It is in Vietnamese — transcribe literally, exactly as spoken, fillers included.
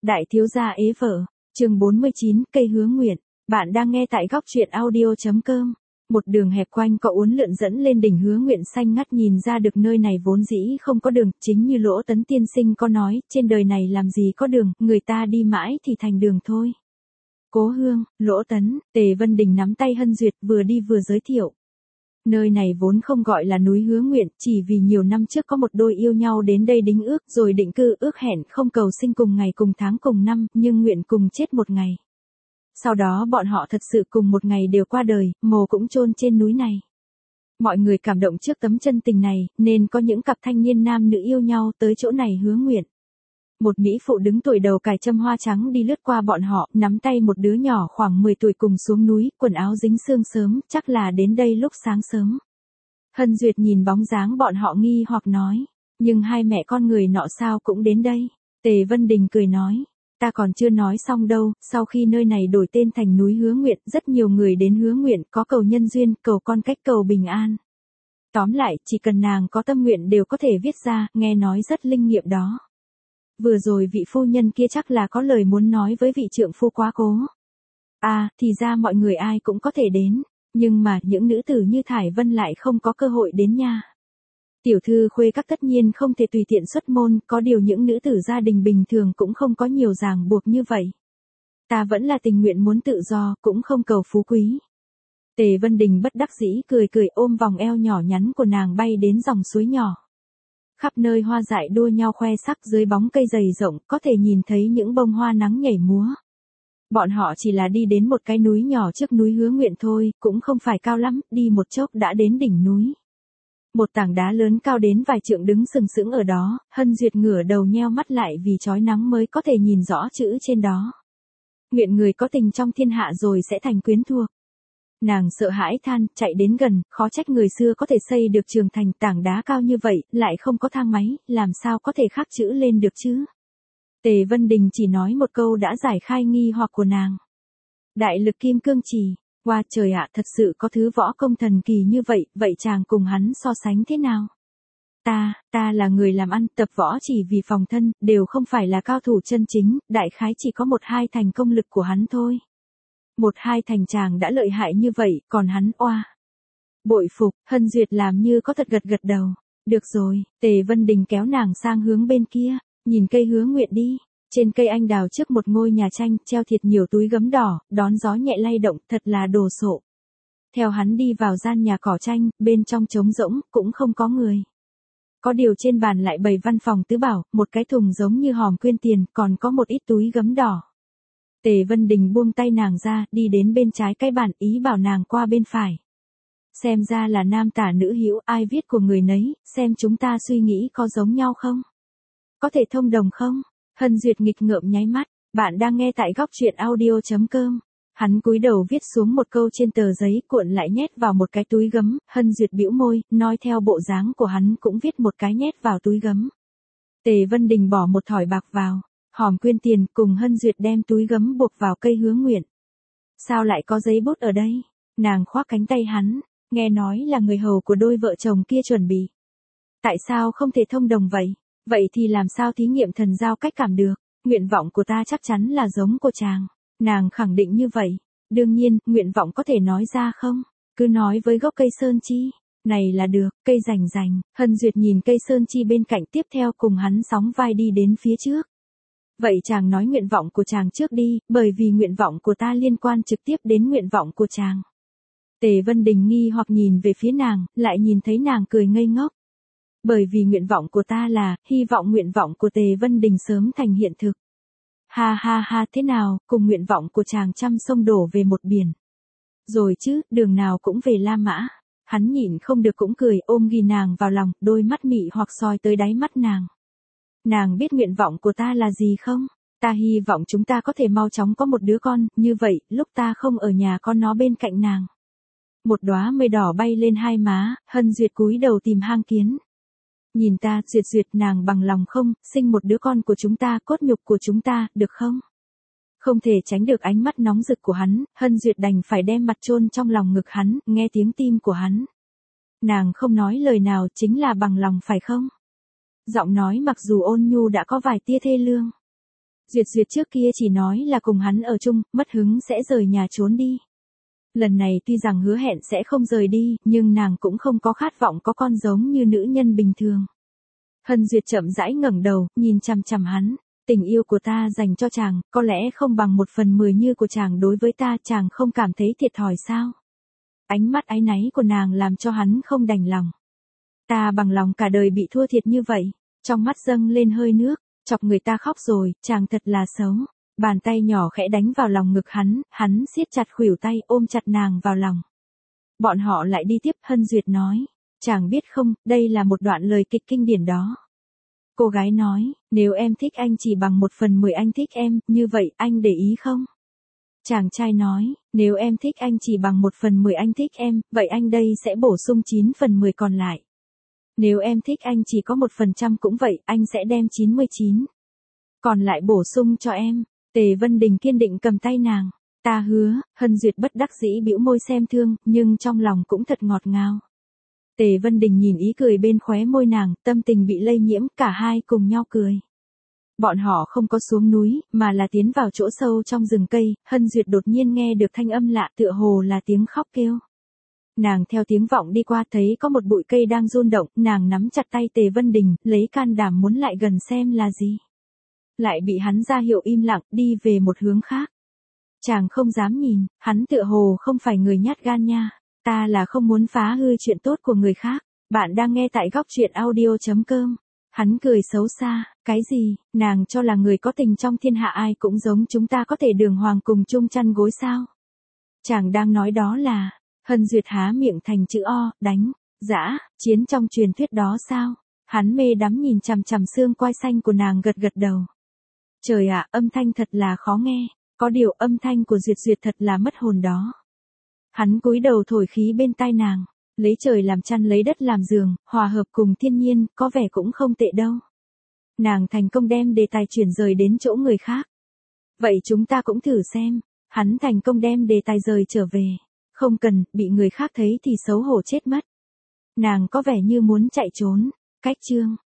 Đại thiếu gia ế vợ, chương bốn mươi chín, cây hứa nguyện. Bạn đang nghe tại góc truyện audio chấm com. Một đường hẹp quanh có uốn lượn dẫn lên đỉnh hứa nguyện xanh ngắt, nhìn ra được nơi này vốn dĩ không có đường, chính như Lỗ Tấn tiên sinh có nói, trên đời này làm gì có đường, người ta đi mãi thì thành đường thôi. Cố hương, Lỗ Tấn, Tề Vân Đình nắm tay Hân Duyệt vừa đi vừa giới thiệu. Nơi này vốn không gọi là núi hứa nguyện, chỉ vì nhiều năm trước có một đôi yêu nhau đến đây đính ước rồi định cư, ước hẹn không cầu sinh cùng ngày cùng tháng cùng năm, nhưng nguyện cùng chết một ngày. Sau đó bọn họ thật sự cùng một ngày đều qua đời, mồ cũng chôn trên núi này. Mọi người cảm động trước tấm chân tình này, nên có những cặp thanh niên nam nữ yêu nhau tới chỗ này hứa nguyện. Một mỹ phụ đứng tuổi đầu cài châm hoa trắng đi lướt qua bọn họ, nắm tay một đứa nhỏ khoảng mười tuổi cùng xuống núi, quần áo dính sương sớm, chắc là đến đây lúc sáng sớm. Hân Duyệt nhìn bóng dáng bọn họ nghi hoặc nói, nhưng hai mẹ con người nọ sao cũng đến đây. Tề Vân Đình cười nói, ta còn chưa nói xong đâu, sau khi nơi này đổi tên thành núi hứa nguyện, rất nhiều người đến hứa nguyện, có cầu nhân duyên, cầu con cách, cầu bình an. Tóm lại, chỉ cần nàng có tâm nguyện đều có thể viết ra, nghe nói rất linh nghiệm đó. Vừa rồi vị phu nhân kia chắc là có lời muốn nói với vị trượng phu quá cố. À, thì ra mọi người ai cũng có thể đến, nhưng mà những nữ tử như Thải Vân lại không có cơ hội đến nha. Tiểu thư khuê các tất nhiên không thể tùy tiện xuất môn, có điều những nữ tử gia đình bình thường cũng không có nhiều ràng buộc như vậy. Ta vẫn là tình nguyện muốn tự do, cũng không cầu phú quý. Tề Vân Đình bất đắc dĩ cười cười ôm vòng eo nhỏ nhắn của nàng bay đến dòng suối nhỏ. Khắp nơi hoa dại đua nhau khoe sắc, dưới bóng cây dày rộng, có thể nhìn thấy những bông hoa nắng nhảy múa. Bọn họ chỉ là đi đến một cái núi nhỏ trước núi hứa nguyện thôi, cũng không phải cao lắm, đi một chốc đã đến đỉnh núi. Một tảng đá lớn cao đến vài trượng đứng sừng sững ở đó, Hân Duyệt ngửa đầu nheo mắt lại vì chói nắng mới có thể nhìn rõ chữ trên đó. Nguyện người có tình trong thiên hạ rồi sẽ thành quyến thuộc. Nàng sợ hãi than, chạy đến gần, khó trách người xưa có thể xây được trường thành, tảng đá cao như vậy, lại không có thang máy, làm sao có thể khắc chữ lên được chứ? Tề Vân Đình chỉ nói một câu đã giải khai nghi hoặc của nàng. Đại lực kim cương chỉ, qua trời ạ, thật sự có thứ võ công thần kỳ như vậy, vậy chàng cùng hắn so sánh thế nào? Ta, ta là người làm ăn, tập võ chỉ vì phòng thân, đều không phải là cao thủ chân chính, đại khái chỉ có một hai thành công lực của hắn thôi. Một hai thành chàng đã lợi hại như vậy, còn hắn oa. Bội phục, Hân Duyệt làm như có thật gật gật đầu. Được rồi, Tề Vân Đình kéo nàng sang hướng bên kia, nhìn cây hứa nguyện đi. Trên cây anh đào trước một ngôi nhà tranh, treo thiệt nhiều túi gấm đỏ, đón gió nhẹ lay động, thật là đồ sộ. Theo hắn đi vào gian nhà cỏ tranh, bên trong trống rỗng, cũng không có người. Có điều trên bàn lại bày văn phòng tứ bảo, một cái thùng giống như hòm quyên tiền, còn có một ít túi gấm đỏ. Tề Vân Đình buông tay nàng ra, đi đến bên trái cái bàn, ý bảo nàng qua bên phải. Xem ra là nam tả nữ hữu, ai viết của người nấy, xem chúng ta suy nghĩ có giống nhau không? Có thể thông đồng không? Hân Duyệt nghịch ngợm nháy mắt, bạn đang nghe tại góc truyện audio chấm com. Hắn cúi đầu viết xuống một câu trên tờ giấy, cuộn lại nhét vào một cái túi gấm, Hân Duyệt bĩu môi, nói theo bộ dáng của hắn cũng viết một cái nhét vào túi gấm. Tề Vân Đình bỏ một thỏi bạc vào. Hòm quyên tiền, cùng Hân Duyệt đem túi gấm buộc vào cây hứa nguyện. Sao lại có giấy bút ở đây? Nàng khoác cánh tay hắn, nghe nói là người hầu của đôi vợ chồng kia chuẩn bị. Tại sao không thể thông đồng vậy? Vậy thì làm sao thí nghiệm thần giao cách cảm được? Nguyện vọng của ta chắc chắn là giống của chàng. Nàng khẳng định như vậy. Đương nhiên, nguyện vọng có thể nói ra không? Cứ nói với gốc cây sơn chi. Này là được, cây rành rành. Hân Duyệt nhìn cây sơn chi bên cạnh, tiếp theo cùng hắn sóng vai đi đến phía trước. Vậy chàng nói nguyện vọng của chàng trước đi, bởi vì nguyện vọng của ta liên quan trực tiếp đến nguyện vọng của chàng. Tề Vân Đình nghi hoặc nhìn về phía nàng, lại nhìn thấy nàng cười ngây ngốc. Bởi vì nguyện vọng của ta là, hy vọng nguyện vọng của Tề Vân Đình sớm thành hiện thực. Ha ha ha, thế nào, cùng nguyện vọng của chàng trăm sông đổ về một biển. Rồi chứ, đường nào cũng về La Mã. Hắn nhịn không được cũng cười, ôm ghì nàng vào lòng, đôi mắt mị hoặc soi tới đáy mắt nàng. Nàng biết nguyện vọng của ta là gì không? Ta hy vọng chúng ta có thể mau chóng có một đứa con, như vậy, lúc ta không ở nhà con nó bên cạnh nàng. Một đóa mây đỏ bay lên hai má, Hân Duyệt cúi đầu tìm hang kiến. Nhìn ta, Duyệt Duyệt, nàng bằng lòng không, sinh một đứa con của chúng ta, cốt nhục của chúng ta, được không? Không thể tránh được ánh mắt nóng rực của hắn, Hân Duyệt đành phải đem mặt chôn trong lòng ngực hắn, nghe tiếng tim của hắn. Nàng không nói lời nào, chính là bằng lòng phải không? Giọng nói mặc dù ôn nhu đã có vài tia thê lương. Duyệt Duyệt trước kia chỉ nói là cùng hắn ở chung, mất hứng sẽ rời nhà trốn đi. Lần này tuy rằng hứa hẹn sẽ không rời đi, nhưng nàng cũng không có khát vọng có con giống như nữ nhân bình thường. Hân Duyệt chậm rãi ngẩng đầu, nhìn chằm chằm hắn. Tình yêu của ta dành cho chàng, có lẽ không bằng một phần mười như của chàng đối với ta, chàng không cảm thấy thiệt thòi sao? Ánh mắt áy náy của nàng làm cho hắn không đành lòng. Ta bằng lòng cả đời bị thua thiệt như vậy. Trong mắt dâng lên hơi nước, chọc người ta khóc rồi, chàng thật là xấu. Bàn tay nhỏ khẽ đánh vào lòng ngực hắn, hắn siết chặt khuỷu tay ôm chặt nàng vào lòng. Bọn họ lại đi tiếp, Hân Duyệt nói. Chàng biết không, đây là một đoạn lời kịch kinh điển đó. Cô gái nói, nếu em thích anh chỉ bằng một phần mười anh thích em, như vậy anh để ý không? Chàng trai nói, nếu em thích anh chỉ bằng một phần mười anh thích em, vậy anh đây sẽ bổ sung chín phần mười còn lại. Nếu em thích anh chỉ có một phần trăm cũng vậy, anh sẽ đem chín mươi chín. Còn lại bổ sung cho em. Tề Vân Đình kiên định cầm tay nàng. Ta hứa, Hân Duyệt bất đắc dĩ bĩu môi xem thương, nhưng trong lòng cũng thật ngọt ngào. Tề Vân Đình nhìn ý cười bên khóe môi nàng, tâm tình bị lây nhiễm, cả hai cùng nhau cười. Bọn họ không có xuống núi, mà là tiến vào chỗ sâu trong rừng cây, Hân Duyệt đột nhiên nghe được thanh âm lạ tựa hồ là tiếng khóc kêu. Nàng theo tiếng vọng đi qua thấy có một bụi cây đang run động, nàng nắm chặt tay Tề Vân Đình, lấy can đảm muốn lại gần xem là gì. Lại bị hắn ra hiệu im lặng, đi về một hướng khác. Chàng không dám nhìn, hắn tựa hồ không phải người nhát gan nha. Ta là không muốn phá hư chuyện tốt của người khác. Bạn đang nghe tại góc truyện audio chấm com. Hắn cười xấu xa, cái gì, nàng cho là người có tình trong thiên hạ ai cũng giống chúng ta có thể đường hoàng cùng chung chăn gối sao? Chàng đang nói đó là, Hân Duyệt há miệng thành chữ O, đánh, dã, chiến trong truyền thuyết đó sao? Hắn mê đắm nhìn chằm chằm xương quai xanh của nàng gật gật đầu. Trời ạ, âm thanh thật là khó nghe, có điều âm thanh của Duyệt Duyệt thật là mất hồn đó. Hắn cúi đầu thổi khí bên tai nàng, lấy trời làm chăn lấy đất làm giường, hòa hợp cùng thiên nhiên, có vẻ cũng không tệ đâu. Nàng thành công đem đề tài chuyển rời đến chỗ người khác. Vậy chúng ta cũng thử xem, hắn thành công đem đề tài rời trở về. Không cần, bị người khác thấy thì xấu hổ chết mất. Nàng có vẻ như muốn chạy trốn, cách chương.